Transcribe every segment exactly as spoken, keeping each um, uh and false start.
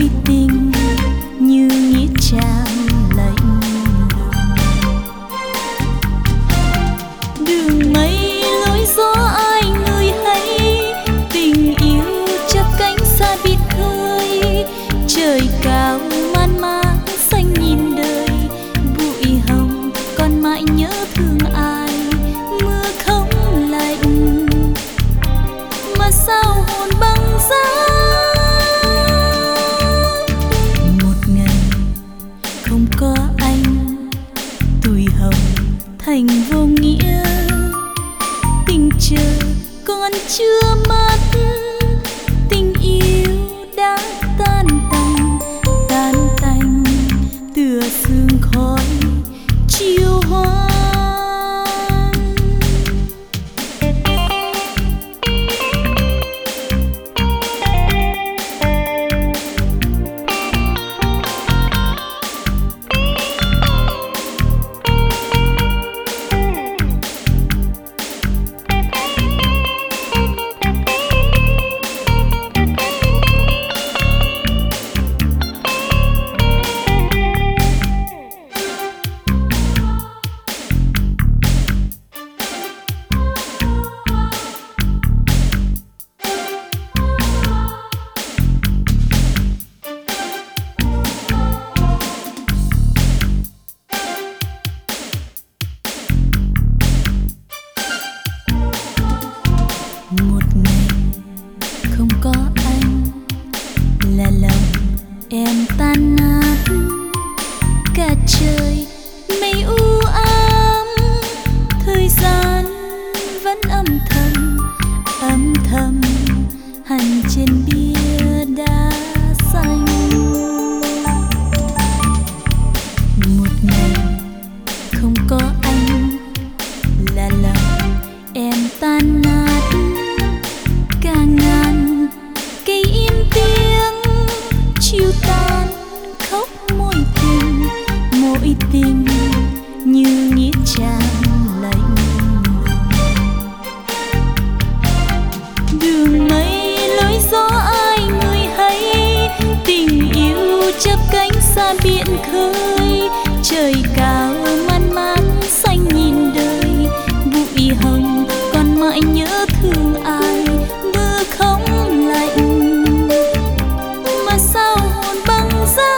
mỗi tình như nghĩa trang lạnh lùng. Đường mây lối gió ai người hay, tình yêu chắp cánh xa biệt khơi. Trời cao man mác xanh nhìn đời, bụi hồng còn mãi nhớ thương ai. Mưa không lạnh mà sao hồn băng giá. Một ngày không có anh, tuổi hồng thành vô nghĩa. Tình chờ còn chưa mất, tình yêu đã tan tành, tan tành tựa sương khói chiều hoang. Một ngày không có anh là lòng em tan nát. Cả trời mây u ám, thời gian vẫn âm thầm âm thầm hành trên bia đá xanh. Một ngày không có anh là lòng em tan nát. Cả ngàn cây im tiếng chiều tan khóc môi tình, mỗi tình như nghĩa trang lạnh lùng. Đường mây lối gió ai người hay, tình yêu chắp cánh xa biển khơi. Trời cao man mác xanh nhìn đời, bụi hồng còn mãi nhớ thương ai. Mưa không lạnh mà sao hồn băng giá.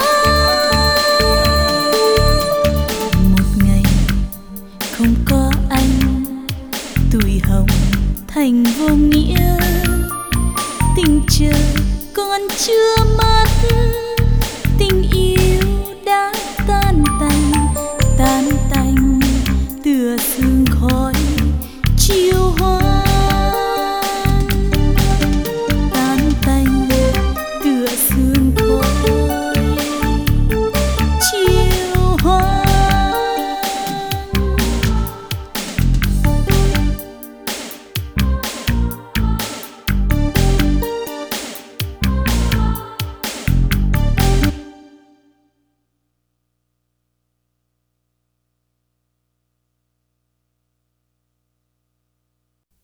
Một ngày không có anh, tuổi hồng thành vô nghĩa. Tình chờ còn chưa mãi.